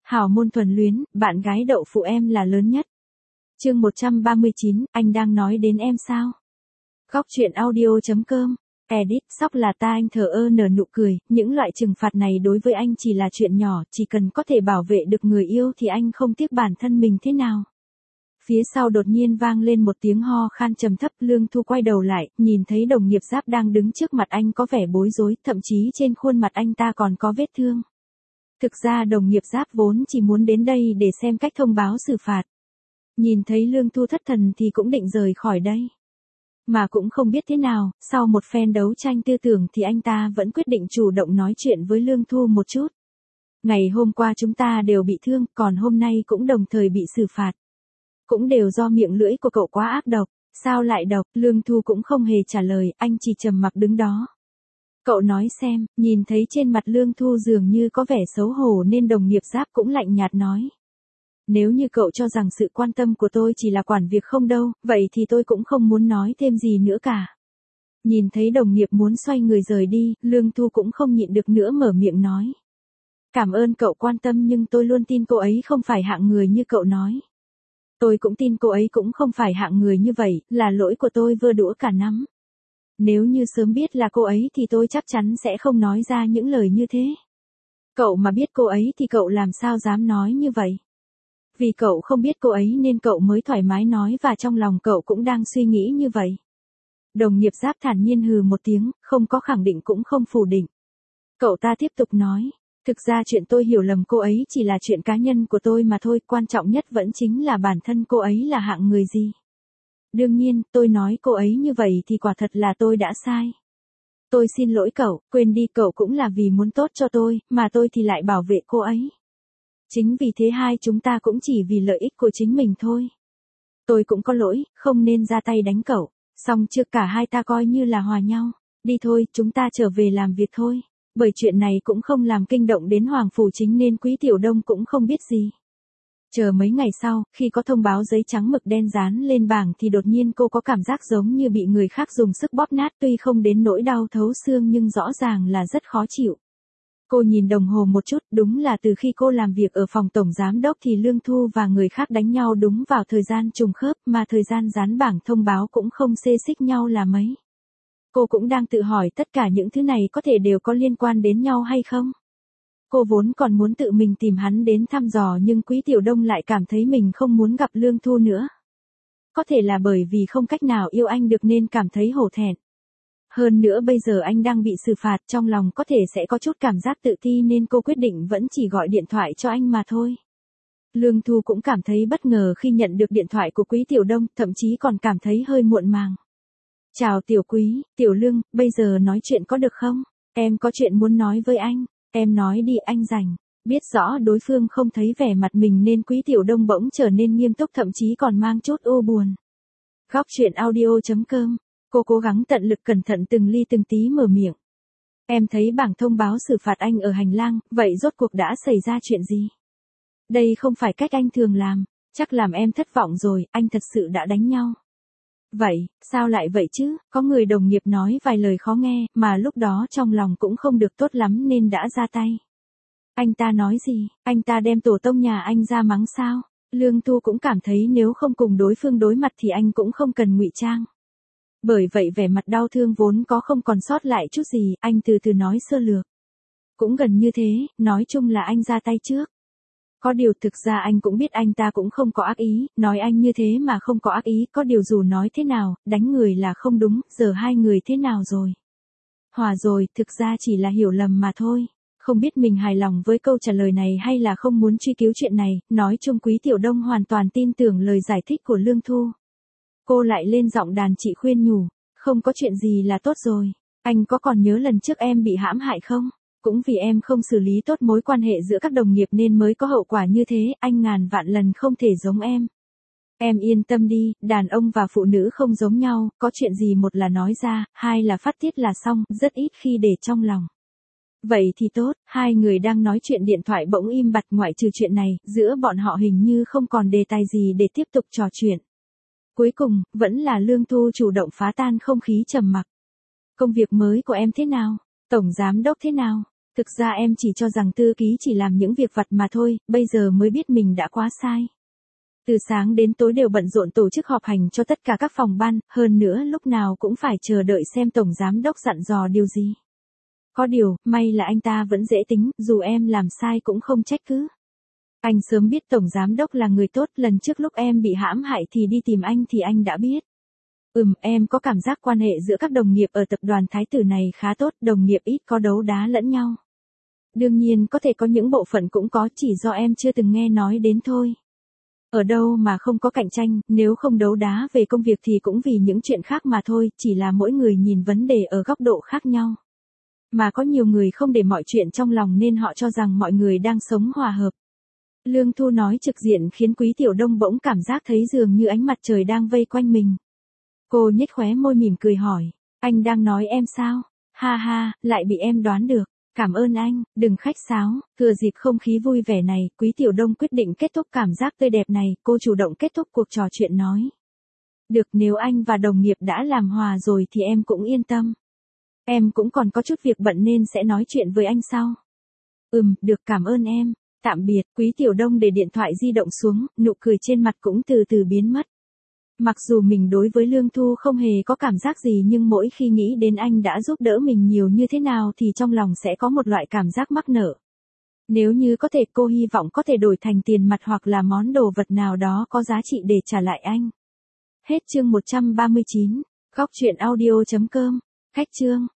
Hảo môn thuần luyến, bạn gái đậu phụ em là lớn nhất. Chương 139, anh đang nói đến em sao? Góc truyện audio.com. Edit, sóc là ta. Anh thờ ơ nở nụ cười, những loại trừng phạt này đối với anh chỉ là chuyện nhỏ, chỉ cần có thể bảo vệ được người yêu thì anh không tiếc bản thân mình thế nào. Phía sau đột nhiên vang lên một tiếng ho khan trầm thấp. Lương Thu quay đầu lại, nhìn thấy đồng nghiệp Giáp đang đứng trước mặt anh có vẻ bối rối, thậm chí trên khuôn mặt anh ta còn có vết thương. Thực ra đồng nghiệp Giáp vốn chỉ muốn đến đây để xem cách thông báo xử phạt. Nhìn thấy Lương Thu thất thần thì cũng định rời khỏi đây. Mà cũng không biết thế nào, sau một phen đấu tranh tư tưởng thì anh ta vẫn quyết định chủ động nói chuyện với Lương Thu một chút. Ngày hôm qua chúng ta đều bị thương, còn hôm nay cũng đồng thời bị xử phạt. Cũng đều do miệng lưỡi của cậu quá ác độc. Sao lại độc? Lương Thu cũng không hề trả lời, anh chỉ trầm mặc đứng đó. Cậu nói xem. Nhìn thấy trên mặt Lương Thu dường như có vẻ xấu hổ nên đồng nghiệp Giáp cũng lạnh nhạt nói. Nếu như cậu cho rằng sự quan tâm của tôi chỉ là quản việc không đâu, vậy thì tôi cũng không muốn nói thêm gì nữa cả. Nhìn thấy đồng nghiệp muốn xoay người rời đi, Lương Thu cũng không nhịn được nữa mở miệng nói. Cảm ơn cậu quan tâm nhưng tôi luôn tin cô ấy không phải hạng người như cậu nói. Tôi cũng tin cô ấy cũng không phải hạng người như vậy, là lỗi của tôi vơ đũa cả nắm. Nếu như sớm biết là cô ấy thì tôi chắc chắn sẽ không nói ra những lời như thế. Cậu mà biết cô ấy thì cậu làm sao dám nói như vậy? Vì cậu không biết cô ấy nên cậu mới thoải mái nói và trong lòng cậu cũng đang suy nghĩ như vậy. Đồng nghiệp Giáp thản nhiên hừ một tiếng, không có khẳng định cũng không phủ định. Cậu ta tiếp tục nói, thực ra chuyện tôi hiểu lầm cô ấy chỉ là chuyện cá nhân của tôi mà thôi, quan trọng nhất vẫn chính là bản thân cô ấy là hạng người gì. Đương nhiên, tôi nói cô ấy như vậy thì quả thật là tôi đã sai. Tôi xin lỗi cậu, quên đi, cậu cũng là vì muốn tốt cho tôi, mà tôi thì lại bảo vệ cô ấy. Chính vì thế hai chúng ta cũng chỉ vì lợi ích của chính mình thôi. Tôi cũng có lỗi, không nên ra tay đánh cậu. Xong chưa, cả hai ta coi như là hòa nhau. Đi thôi, chúng ta trở về làm việc thôi. Bởi chuyện này cũng không làm kinh động đến Hoàng Phủ Chính nên Quý Tiểu Đông cũng không biết gì. Chờ mấy ngày sau, khi có thông báo giấy trắng mực đen dán lên bảng thì đột nhiên cô có cảm giác giống như bị người khác dùng sức bóp nát, tuy không đến nỗi đau thấu xương nhưng rõ ràng là rất khó chịu. Cô nhìn đồng hồ một chút, đúng là từ khi cô làm việc ở phòng tổng giám đốc thì Lương Thu và người khác đánh nhau đúng vào thời gian trùng khớp, mà thời gian dán bảng thông báo cũng không xê xích nhau là mấy. Cô cũng đang tự hỏi tất cả những thứ này có thể đều có liên quan đến nhau hay không? Cô vốn còn muốn tự mình tìm hắn đến thăm dò nhưng Quý Tiểu Đông lại cảm thấy mình không muốn gặp Lương Thu nữa. Có thể là bởi vì không cách nào yêu anh được nên cảm thấy hổ thẹn. Hơn nữa bây giờ anh đang bị xử phạt, trong lòng có thể sẽ có chút cảm giác tự ti nên cô quyết định vẫn chỉ gọi điện thoại cho anh mà thôi. Lương Thu cũng cảm thấy bất ngờ khi nhận được điện thoại của Quý Tiểu Đông, thậm chí còn cảm thấy hơi muộn màng. Chào Tiểu Quý, Tiểu Lương, bây giờ nói chuyện có được không? Em có chuyện muốn nói với anh. Em nói đi, anh rảnh. Biết rõ đối phương không thấy vẻ mặt mình nên Quý Tiểu Đông bỗng trở nên nghiêm túc, thậm chí còn mang chút u buồn. Góc truyện audio.com. Cô cố gắng tận lực cẩn thận từng ly từng tí mở miệng. Em thấy bảng thông báo xử phạt anh ở hành lang, vậy rốt cuộc đã xảy ra chuyện gì? Đây không phải cách anh thường làm, chắc làm em thất vọng rồi, anh thật sự đã đánh nhau. Vậy, sao lại vậy chứ? Có người đồng nghiệp nói vài lời khó nghe, mà lúc đó trong lòng cũng không được tốt lắm nên đã ra tay. Anh ta nói gì? Anh ta đem tổ tông nhà anh ra mắng sao? Lương Thu cũng cảm thấy nếu không cùng đối phương đối mặt thì anh cũng không cần ngụy trang. Bởi vậy vẻ mặt đau thương vốn có không còn sót lại chút gì, anh từ từ nói sơ lược. Cũng gần như thế, nói chung là anh ra tay trước. Có điều thực ra anh cũng biết anh ta cũng không có ác ý, nói anh như thế mà không có ác ý, có điều dù nói thế nào, đánh người là không đúng, giờ hai người thế nào rồi? Hòa rồi, thực ra chỉ là hiểu lầm mà thôi. Không biết mình hài lòng với câu trả lời này hay là không muốn truy cứu chuyện này, nói chung Quý Tiểu Đông hoàn toàn tin tưởng lời giải thích của Lương Thu. Cô lại lên giọng đàn chị khuyên nhủ, không có chuyện gì là tốt rồi. Anh có còn nhớ lần trước em bị hãm hại không? Cũng vì em không xử lý tốt mối quan hệ giữa các đồng nghiệp nên mới có hậu quả như thế, anh ngàn vạn lần không thể giống em. Em yên tâm đi, đàn ông và phụ nữ không giống nhau, có chuyện gì một là nói ra, hai là phát tiết là xong, rất ít khi để trong lòng. Vậy thì tốt, hai người đang nói chuyện điện thoại bỗng im bặt, ngoại trừ chuyện này, giữa bọn họ hình như không còn đề tài gì để tiếp tục trò chuyện. Cuối cùng, vẫn là Lương Thu chủ động phá tan không khí trầm mặc. Công việc mới của em thế nào? Tổng giám đốc thế nào? Thực ra em chỉ cho rằng thư ký chỉ làm những việc vặt mà thôi, bây giờ mới biết mình đã quá sai. Từ sáng đến tối đều bận rộn tổ chức họp hành cho tất cả các phòng ban, hơn nữa lúc nào cũng phải chờ đợi xem tổng giám đốc dặn dò điều gì. Có điều, may là anh ta vẫn dễ tính, dù em làm sai cũng không trách cứ. Anh sớm biết tổng giám đốc là người tốt, lần trước lúc em bị hãm hại thì đi tìm anh thì anh đã biết. Em có cảm giác quan hệ giữa các đồng nghiệp ở tập đoàn Thái Tử này khá tốt, đồng nghiệp ít có đấu đá lẫn nhau. Đương nhiên có thể có những bộ phận cũng có, chỉ do em chưa từng nghe nói đến thôi. Ở đâu mà không có cạnh tranh, nếu không đấu đá về công việc thì cũng vì những chuyện khác mà thôi, chỉ là mỗi người nhìn vấn đề ở góc độ khác nhau. Mà có nhiều người không để mọi chuyện trong lòng nên họ cho rằng mọi người đang sống hòa hợp. Lương Thu nói trực diện khiến Quý Tiểu Đông bỗng cảm giác thấy dường như ánh mặt trời đang vây quanh mình. Cô nhếch khóe môi mỉm cười hỏi, anh đang nói em sao? Ha ha, lại bị em đoán được. Cảm ơn anh, đừng khách sáo. Thừa dịp không khí vui vẻ này, Quý Tiểu Đông quyết định kết thúc cảm giác tươi đẹp này, cô chủ động kết thúc cuộc trò chuyện nói. Được, nếu anh và đồng nghiệp đã làm hòa rồi thì em cũng yên tâm. Em cũng còn có chút việc bận nên sẽ nói chuyện với anh sau. Được, cảm ơn em. Tạm biệt. Quý Tiểu Đông để điện thoại di động xuống, nụ cười trên mặt cũng từ từ biến mất. Mặc dù mình đối với Lương Thu không hề có cảm giác gì nhưng mỗi khi nghĩ đến anh đã giúp đỡ mình nhiều như thế nào thì trong lòng sẽ có một loại cảm giác mắc nợ. Nếu như có thể cô hy vọng có thể đổi thành tiền mặt hoặc là món đồ vật nào đó có giá trị để trả lại anh. Hết chương 139. Góc truyện audio.com. Cách chương.